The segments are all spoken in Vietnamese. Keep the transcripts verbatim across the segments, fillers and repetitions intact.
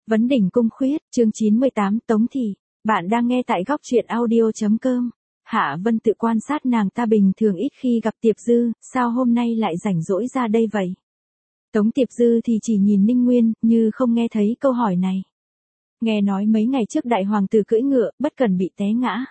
Vấn đỉnh cung khuyết, chương chín mươi tám, Tống Thị. Bạn đang nghe tại góc truyện audio.com. Hạ Vân tự quan sát nàng ta bình thường ít khi gặp Tiệp Dư, sao hôm nay lại rảnh rỗi ra đây vậy? Tống Tiệp Dư thì chỉ nhìn Ninh Nguyên, như không nghe thấy câu hỏi này. Nghe nói mấy ngày trước đại hoàng tử cưỡi ngựa, bất cần bị té ngã.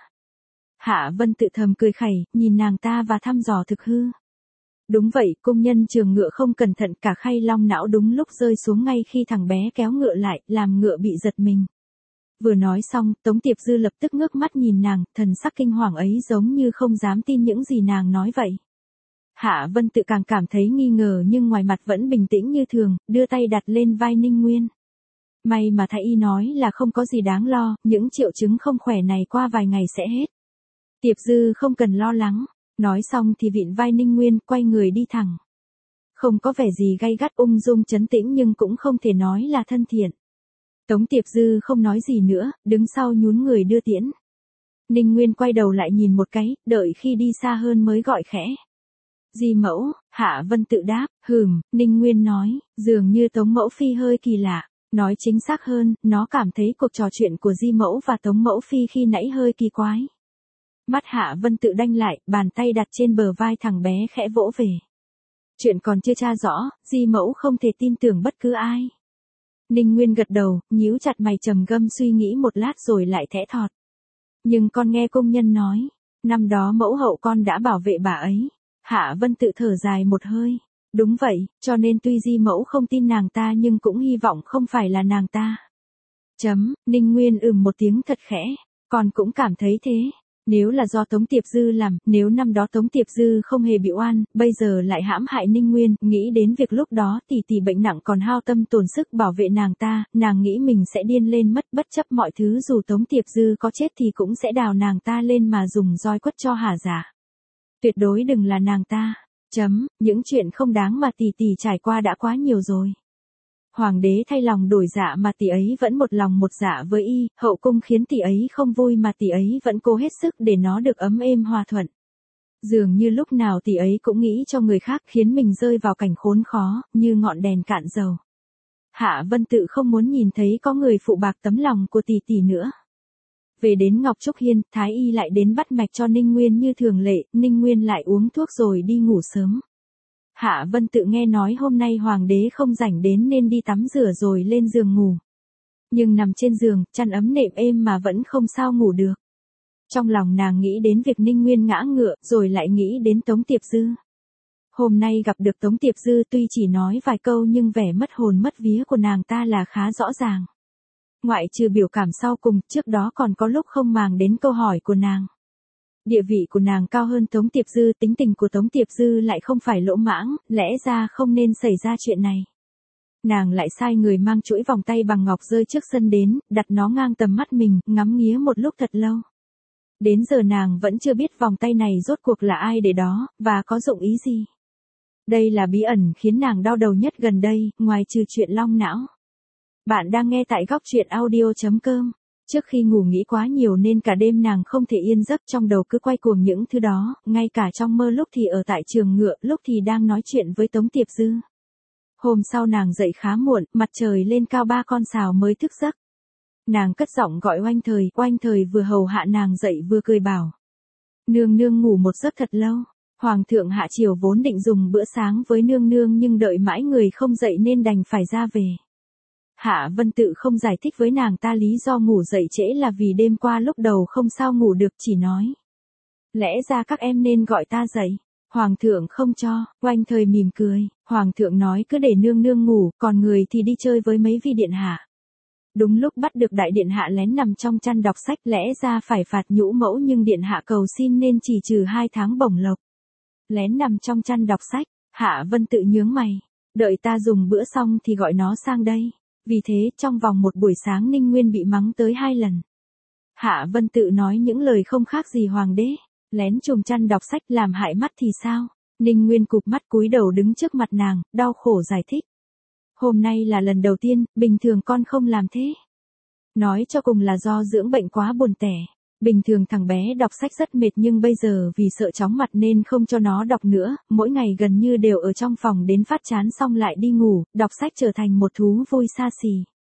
Hạ Vân tự thầm cười khẩy, nhìn nàng ta và thăm dò thực hư. Đúng vậy, công nhân trường ngựa không cẩn thận, cả khay long não đúng lúc rơi xuống ngay khi thằng bé kéo ngựa lại, làm ngựa bị giật mình. Vừa nói xong, Tống Tiệp Dư lập tức ngước mắt nhìn nàng, thần sắc kinh hoàng ấy giống như không dám tin những gì nàng nói vậy. Hạ Vân tự càng cảm thấy nghi ngờ nhưng ngoài mặt vẫn bình tĩnh như thường, đưa tay đặt lên vai Ninh Nguyên. May mà thái y nói là không có gì đáng lo, những triệu chứng không khỏe này qua vài ngày sẽ hết. Tiệp Dư không cần lo lắng. Nói xong thì vịn vai Ninh Nguyên, quay người đi thẳng. Không có vẻ gì gay gắt, ung dung trấn tĩnh nhưng cũng không thể nói là thân thiện. Tống Tiệp Dư không nói gì nữa, đứng sau nhún người đưa tiễn. Ninh Nguyên quay đầu lại nhìn một cái, đợi khi đi xa hơn mới gọi khẽ. Di mẫu, Hạ Vân tự đáp, hừm, Ninh Nguyên nói, dường như Tống mẫu phi hơi kỳ lạ. Nói chính xác hơn, nó cảm thấy cuộc trò chuyện của Di mẫu và Tống mẫu phi khi nãy hơi kỳ quái. Mắt Hạ Vân tự đanh lại, bàn tay đặt trên bờ vai thằng bé khẽ vỗ về. Chuyện còn chưa tra rõ, Di mẫu không thể tin tưởng bất cứ ai. Ninh Nguyên gật đầu, nhíu chặt mày trầm ngâm suy nghĩ một lát rồi lại thẽ thọt. Nhưng con nghe công nhân nói, năm đó mẫu hậu con đã bảo vệ bà ấy. Hạ Vân tự thở dài một hơi. Đúng vậy, cho nên tuy Di mẫu không tin nàng ta nhưng cũng hy vọng không phải là nàng ta. Chấm, Ninh Nguyên ừm một tiếng thật khẽ, con cũng cảm thấy thế. Nếu là do Tống Tiệp Dư làm, nếu năm đó Tống Tiệp Dư không hề bị oan, bây giờ lại hãm hại Ninh Nguyên, nghĩ đến việc lúc đó tỷ tỷ bệnh nặng còn hao tâm tổn sức bảo vệ nàng ta, nàng nghĩ mình sẽ điên lên mất, bất chấp mọi thứ, dù Tống Tiệp Dư có chết thì cũng sẽ đào nàng ta lên mà dùng roi quất cho hả dạ. Tuyệt đối đừng là nàng ta. Chấm, những chuyện không đáng mà tỷ tỷ trải qua đã quá nhiều rồi. Hoàng đế thay lòng đổi dạ mà tỷ ấy vẫn một lòng một dạ với y, hậu cung khiến tỷ ấy không vui mà tỷ ấy vẫn cố hết sức để nó được ấm êm hòa thuận. Dường như lúc nào tỷ ấy cũng nghĩ cho người khác, khiến mình rơi vào cảnh khốn khó, như ngọn đèn cạn dầu. Hạ Vân tự không muốn nhìn thấy có người phụ bạc tấm lòng của tỷ tỷ nữa. Về đến Ngọc Trúc Hiên, thái y lại đến bắt mạch cho Ninh Nguyên như thường lệ, Ninh Nguyên lại uống thuốc rồi đi ngủ sớm. Hạ Vân tự nghe nói hôm nay hoàng đế không rảnh đến nên đi tắm rửa rồi lên giường ngủ. Nhưng nằm trên giường, chăn ấm nệm êm mà vẫn không sao ngủ được. Trong lòng nàng nghĩ đến việc Ninh Nguyên ngã ngựa, rồi lại nghĩ đến Tống Tiệp Dư. Hôm nay gặp được Tống Tiệp Dư tuy chỉ nói vài câu nhưng vẻ mất hồn mất vía của nàng ta là khá rõ ràng. Ngoại trừ biểu cảm sau cùng, trước đó còn có lúc không màng đến câu hỏi của nàng. Địa vị của nàng cao hơn Tống Tiệp Dư, tính tình của Tống Tiệp Dư lại không phải lỗ mãng, lẽ ra không nên xảy ra chuyện này. Nàng lại sai người mang chuỗi vòng tay bằng ngọc rơi trước sân đến, đặt nó ngang tầm mắt mình, ngắm nghía một lúc thật lâu. Đến giờ nàng vẫn chưa biết vòng tay này rốt cuộc là ai để đó, và có dụng ý gì. Đây là bí ẩn khiến nàng đau đầu nhất gần đây, ngoài trừ chuyện long não. Bạn đang nghe tại góc truyện audio.com. Trước khi ngủ nghĩ quá nhiều nên cả đêm nàng không thể yên giấc, trong đầu cứ quay cuồng những thứ đó, ngay cả trong mơ lúc thì ở tại trường ngựa, lúc thì đang nói chuyện với Tống Tiệp Dư. Hôm sau nàng dậy khá muộn, mặt trời lên cao ba con sào mới thức giấc. Nàng cất giọng gọi Oanh Thời, Oanh Thời vừa hầu hạ nàng dậy vừa cười bảo. Nương nương ngủ một giấc thật lâu, Hoàng thượng hạ chiều vốn định dùng bữa sáng với nương nương nhưng đợi mãi người không dậy nên đành phải ra về. Hạ Vân tự không giải thích với nàng ta lý do ngủ dậy trễ là vì đêm qua lúc đầu không sao ngủ được, chỉ nói. Lẽ ra các em nên gọi ta dậy. Hoàng thượng không cho. Oanh Thời mỉm cười. Hoàng thượng nói cứ để nương nương ngủ, còn người thì đi chơi với mấy vị điện hạ. Đúng lúc bắt được đại điện hạ lén nằm trong chăn đọc sách, lẽ ra phải phạt nhũ mẫu nhưng điện hạ cầu xin nên chỉ trừ hai tháng bổng lộc. Lén nằm trong chăn đọc sách, Hạ Vân tự nhướng mày. Đợi ta dùng bữa xong thì gọi nó sang đây. Vì thế, trong vòng một buổi sáng Ninh Nguyên bị mắng tới hai lần. Hạ Vân tự nói những lời không khác gì hoàng đế. Lén chùm chăn đọc sách làm hại mắt thì sao? Ninh Nguyên cụp mắt cúi đầu đứng trước mặt nàng, đau khổ giải thích. Hôm nay là lần đầu tiên, bình thường con không làm thế. Nói cho cùng là do dưỡng bệnh quá buồn tẻ. Bình thường thằng bé đọc sách rất mệt nhưng bây giờ vì sợ chóng mặt nên không cho nó đọc nữa, mỗi ngày gần như đều ở trong phòng đến phát chán xong lại đi ngủ, đọc sách trở thành một thú vui xa xỉ.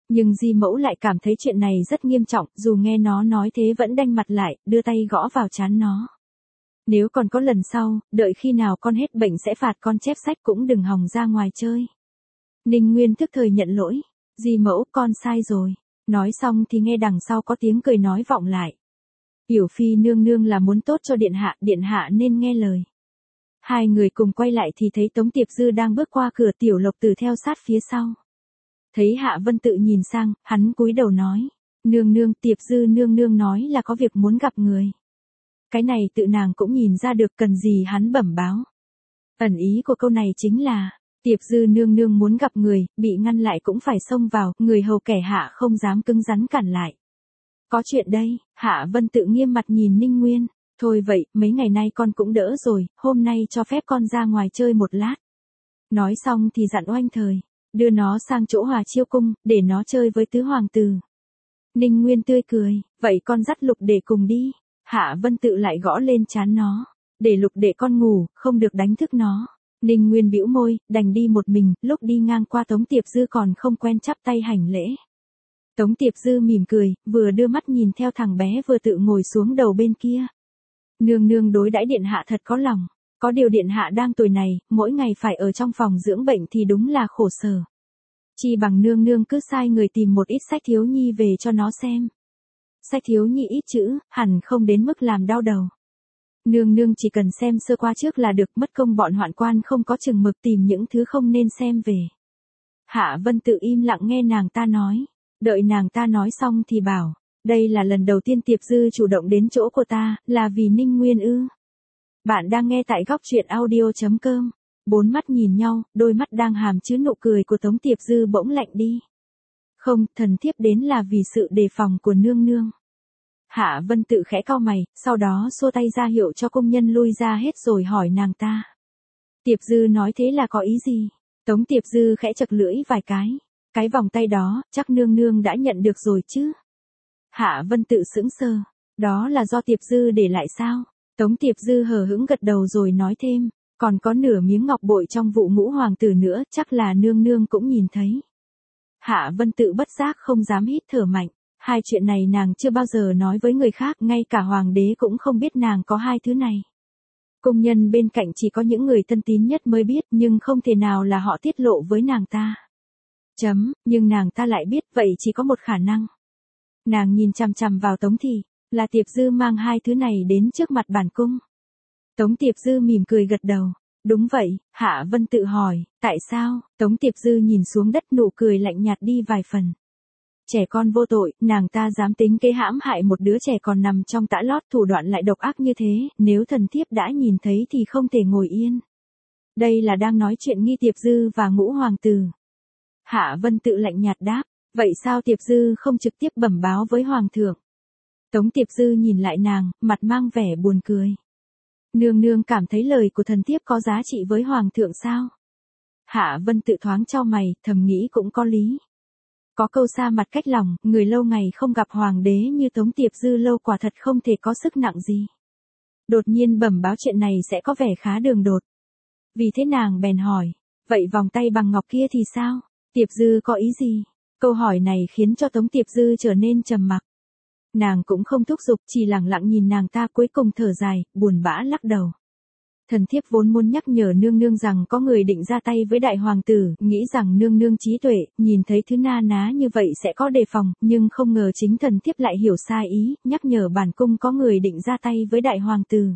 Nhưng Di Mẫu lại cảm thấy chuyện này rất nghiêm trọng, dù nghe nó nói thế vẫn đanh mặt lại, đưa tay gõ vào trán nó. Nếu còn có lần sau, đợi khi nào con hết bệnh sẽ phạt con chép sách cũng đừng hòng ra ngoài chơi. Ninh Nguyên tức thời nhận lỗi. Di Mẫu, con sai rồi. Nói xong thì nghe đằng sau có tiếng cười nói vọng lại. Yểu Phi nương nương là muốn tốt cho điện hạ, điện hạ nên nghe lời. Hai người cùng quay lại thì thấy Tống Tiệp Dư đang bước qua cửa, Tiểu Lộc Tử theo sát phía sau. Thấy Hạ Vân Tự nhìn sang, hắn cúi đầu nói. Nương nương, Tiệp Dư nương nương nói là có việc muốn gặp người. Cái này tự nàng cũng nhìn ra được, cần gì hắn bẩm báo. Ẩn ý của câu này chính là, Tiệp Dư nương nương muốn gặp người, bị ngăn lại cũng phải xông vào, người hầu kẻ hạ không dám cứng rắn cản lại. Có chuyện đây, Hạ Vân Tự nghiêm mặt nhìn Ninh Nguyên. Thôi vậy, mấy ngày nay con cũng đỡ rồi, hôm nay cho phép con ra ngoài chơi một lát. Nói xong thì dặn Oanh Thời, đưa nó sang chỗ Hòa Chiêu cung, để nó chơi với tứ hoàng tử. Ninh Nguyên tươi cười, vậy con dắt Lục Đệ cùng đi. Hạ Vân Tự lại gõ lên trán nó, để Lục Đệ con ngủ, không được đánh thức nó. Ninh Nguyên bĩu môi, đành đi một mình, lúc đi ngang qua Tống Tiệp Dư còn không quen chắp tay hành lễ. Tống Tiệp Dư mỉm cười, vừa đưa mắt nhìn theo thằng bé vừa tự ngồi xuống đầu bên kia. Nương nương đối đãi điện hạ thật có lòng, có điều điện hạ đang tuổi này, mỗi ngày phải ở trong phòng dưỡng bệnh thì đúng là khổ sở. Chi bằng nương nương cứ sai người tìm một ít sách thiếu nhi về cho nó xem. Sách thiếu nhi ít chữ, hẳn không đến mức làm đau đầu. Nương nương chỉ cần xem sơ qua trước là được, mất công bọn hoạn quan không có chừng mực tìm những thứ không nên xem về. Hạ Vân Tự im lặng nghe nàng ta nói, đợi nàng ta nói xong thì bảo, đây là lần đầu tiên Tiệp Dư chủ động đến chỗ của ta, là vì Ninh Nguyên ư. Bạn đang nghe tại góc truyện audio chấm com. Bốn mắt nhìn nhau, đôi mắt đang hàm chứa nụ cười của Tống Tiệp Dư bỗng lạnh đi. Không, thần thiếp đến là vì sự đề phòng của nương nương. Hạ Vân Tự khẽ cau mày, sau đó xua tay ra hiệu cho công nhân lui ra hết rồi hỏi nàng ta. Tiệp Dư nói thế là có ý gì? Tống Tiệp Dư khẽ chật lưỡi vài cái. Cái vòng tay đó, chắc nương nương đã nhận được rồi chứ? Hạ Vân Tự sững sờ. Đó là do Tiệp Dư để lại sao? Tống Tiệp Dư hờ hững gật đầu rồi nói thêm. Còn có nửa miếng ngọc bội trong vụ ngũ hoàng tử nữa, chắc là nương nương cũng nhìn thấy. Hạ Vân Tự bất giác không dám hít thở mạnh. Hai chuyện này nàng chưa bao giờ nói với người khác, ngay cả hoàng đế cũng không biết nàng có hai thứ này. Công nhân bên cạnh chỉ có những người thân tín nhất mới biết, nhưng không thể nào là họ tiết lộ với nàng ta. Chấm, nhưng nàng ta lại biết, vậy chỉ có một khả năng. Nàng nhìn chằm chằm vào Tống Thị, là Tiệp Dư mang hai thứ này đến trước mặt bản cung. Tống Tiệp Dư mỉm cười gật đầu. Đúng vậy, Hạ Vân Tự hỏi, tại sao? Tống Tiệp Dư nhìn xuống đất, nụ cười lạnh nhạt đi vài phần. Trẻ con vô tội, nàng ta dám tính kế hãm hại một đứa trẻ còn nằm trong tã lót, thủ đoạn lại độc ác như thế, nếu thần thiếp đã nhìn thấy thì không thể ngồi yên. Đây là đang nói chuyện nghi Tiệp Dư và ngũ hoàng tử. Hạ Vân Tự lạnh nhạt đáp, vậy sao Tiệp Dư không trực tiếp bẩm báo với hoàng thượng? Tống Tiệp Dư nhìn lại nàng, mặt mang vẻ buồn cười. Nương nương cảm thấy lời của thần thiếp có giá trị với hoàng thượng sao? Hạ Vân Tự thoáng chau mày, thầm nghĩ cũng có lý. Có câu xa mặt cách lòng, người lâu ngày không gặp hoàng đế như Tống Tiệp Dư lâu quả thật không thể có sức nặng gì. Đột nhiên bẩm báo chuyện này sẽ có vẻ khá đường đột. Vì thế nàng bèn hỏi, vậy vòng tay bằng ngọc kia thì sao? Tiệp Dư có ý gì? Câu hỏi này khiến cho Tống Tiệp Dư trở nên trầm mặc. Nàng cũng không thúc giục, chỉ lặng lặng nhìn nàng ta, cuối cùng thở dài, buồn bã lắc đầu. Thần thiếp vốn muốn nhắc nhở nương nương rằng có người định ra tay với đại hoàng tử, nghĩ rằng nương nương trí tuệ, nhìn thấy thứ na ná như vậy sẽ có đề phòng, nhưng không ngờ chính thần thiếp lại hiểu sai ý, nhắc nhở bản cung có người định ra tay với đại hoàng tử.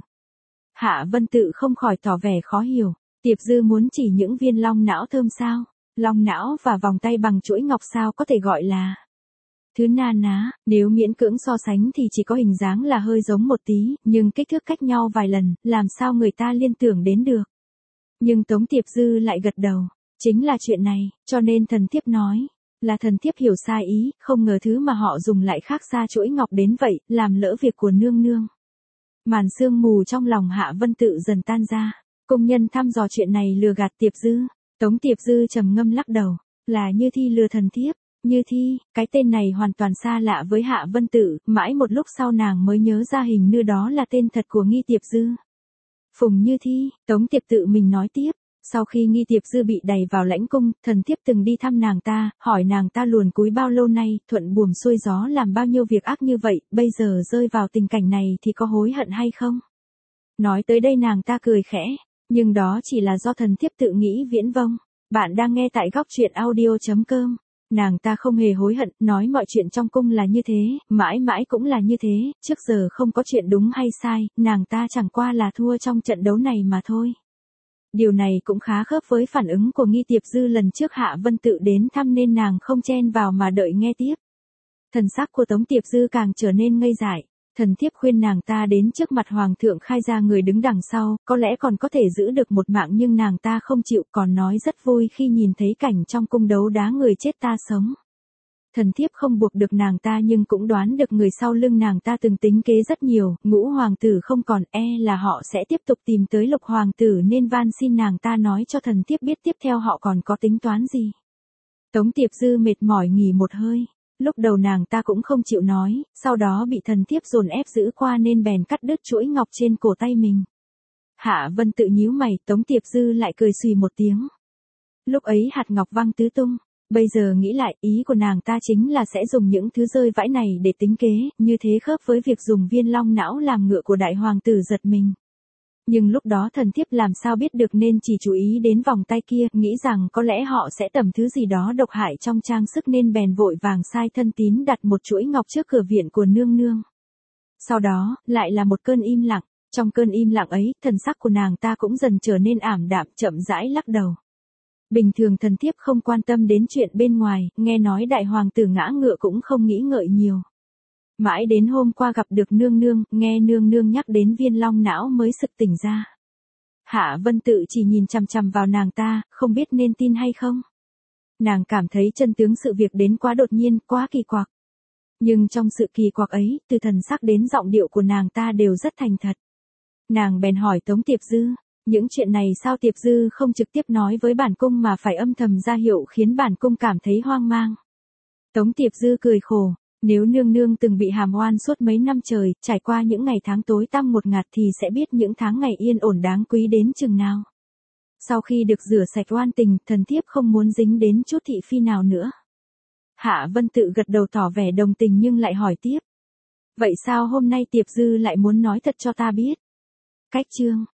Hạ Vân Tự không khỏi tỏ vẻ khó hiểu, Tiệp Dư muốn chỉ những viên long não thơm sao? Long não và vòng tay bằng chuỗi ngọc sao có thể gọi là thứ na ná, nếu miễn cưỡng so sánh thì chỉ có hình dáng là hơi giống một tí, nhưng kích thước cách nhau vài lần, làm sao người ta liên tưởng đến được. Nhưng Tống Tiệp Dư lại gật đầu, chính là chuyện này, cho nên thần thiếp nói, là thần thiếp hiểu sai ý, không ngờ thứ mà họ dùng lại khác xa chuỗi ngọc đến vậy, làm lỡ việc của nương nương. Màn sương mù trong lòng Hạ Vân Tự dần tan ra, công nhân thăm dò chuyện này lừa gạt Tiệp Dư, Tống Tiệp Dư trầm ngâm lắc đầu, là Như Thi lừa thần thiếp. Như Thi, cái tên này hoàn toàn xa lạ với Hạ Vân Tự, mãi một lúc sau nàng mới nhớ ra hình như đó là tên thật của nghi Tiệp Dư. Phùng Như Thi, Tống Tiệp Tự mình nói tiếp, Sau khi Nghi Tiệp Dư bị đày vào lãnh cung, thần thiếp từng đi thăm nàng ta, hỏi nàng ta luồn cúi bao lâu nay, thuận buồm xuôi gió làm bao nhiêu việc ác như vậy, bây giờ rơi vào tình cảnh này thì có hối hận hay không? Nói tới đây nàng ta cười khẽ, nhưng đó chỉ là do thần thiếp tự nghĩ viễn vông. Bạn đang nghe tại góc truyện audio.com. Nàng ta không hề hối hận, nói mọi chuyện trong cung là như thế, mãi mãi cũng là như thế, trước giờ không có chuyện đúng hay sai, nàng ta chẳng qua là thua trong trận đấu này mà thôi. Điều này cũng khá khớp với phản ứng của Nghi Tiệp Dư lần trước Hạ Vân Tự đến thăm nên nàng không chen vào mà đợi nghe tiếp. Thần sắc của Tống Tiệp Dư càng trở nên ngây dại. Thần thiếp khuyên nàng ta đến trước mặt hoàng thượng khai ra người đứng đằng sau, có lẽ còn có thể giữ được một mạng nhưng nàng ta không chịu, còn nói rất vui khi nhìn thấy cảnh trong cung đấu đá người chết ta sống. Thần thiếp không buộc được nàng ta nhưng cũng đoán được người sau lưng nàng ta từng tính kế rất nhiều, Ngũ hoàng tử không còn, e là họ sẽ tiếp tục tìm tới Lục hoàng tử nên van xin nàng ta nói cho thần thiếp biết tiếp theo họ còn có tính toán gì. Tống Tiệp Dư mệt mỏi nghỉ một hơi. Lúc đầu nàng ta cũng không chịu nói, sau đó bị thần thiếp dồn ép giữ qua nên bèn cắt đứt chuỗi ngọc trên cổ tay mình. Hạ Vân Tự nhíu mày, Tống Tiệp Dư lại cười xùy một tiếng. Lúc ấy hạt ngọc văng tứ tung, bây giờ nghĩ lại ý của nàng ta chính là sẽ dùng những thứ rơi vãi này để tính kế, như thế khớp với việc dùng viên long não làm ngựa của đại hoàng tử giật mình. Nhưng lúc đó thần thiếp làm sao biết được nên chỉ chú ý đến vòng tay kia, nghĩ rằng có lẽ họ sẽ tẩm thứ gì đó độc hại trong trang sức nên bèn vội vàng sai thân tín đặt một chuỗi ngọc trước cửa viện của nương nương. Sau đó, lại là một cơn im lặng, trong cơn im lặng ấy, thần sắc của nàng ta cũng dần trở nên ảm đạm, chậm rãi lắc đầu. Bình thường thần thiếp không quan tâm đến chuyện bên ngoài, nghe nói đại hoàng tử ngã ngựa cũng không nghĩ ngợi nhiều. Mãi đến hôm qua gặp được nương nương, nghe nương nương nhắc đến viên long não mới sực tỉnh ra. Hạ Vân Tự chỉ nhìn chằm chằm vào nàng ta, không biết nên tin hay không. Nàng cảm thấy chân tướng sự việc đến quá đột nhiên, quá kỳ quặc. Nhưng trong sự kỳ quặc ấy, từ thần sắc đến giọng điệu của nàng ta đều rất thành thật. Nàng bèn hỏi Tống Tiệp Dư, những chuyện này sao Tiệp Dư không trực tiếp nói với bản cung mà phải âm thầm ra hiệu khiến bản cung cảm thấy hoang mang. Tống Tiệp Dư cười khổ. Nếu nương nương từng bị hàm oan suốt mấy năm trời, trải qua những ngày tháng tối tăm một ngạt thì sẽ biết những tháng ngày yên ổn đáng quý đến chừng nào. Sau khi được rửa sạch oan tình, thần thiếp không muốn dính đến chút thị phi nào nữa. Hạ Vân Tự gật đầu tỏ vẻ đồng tình nhưng lại hỏi tiếp. Vậy sao hôm nay Tiệp Dư lại muốn nói thật cho ta biết? Cách chương.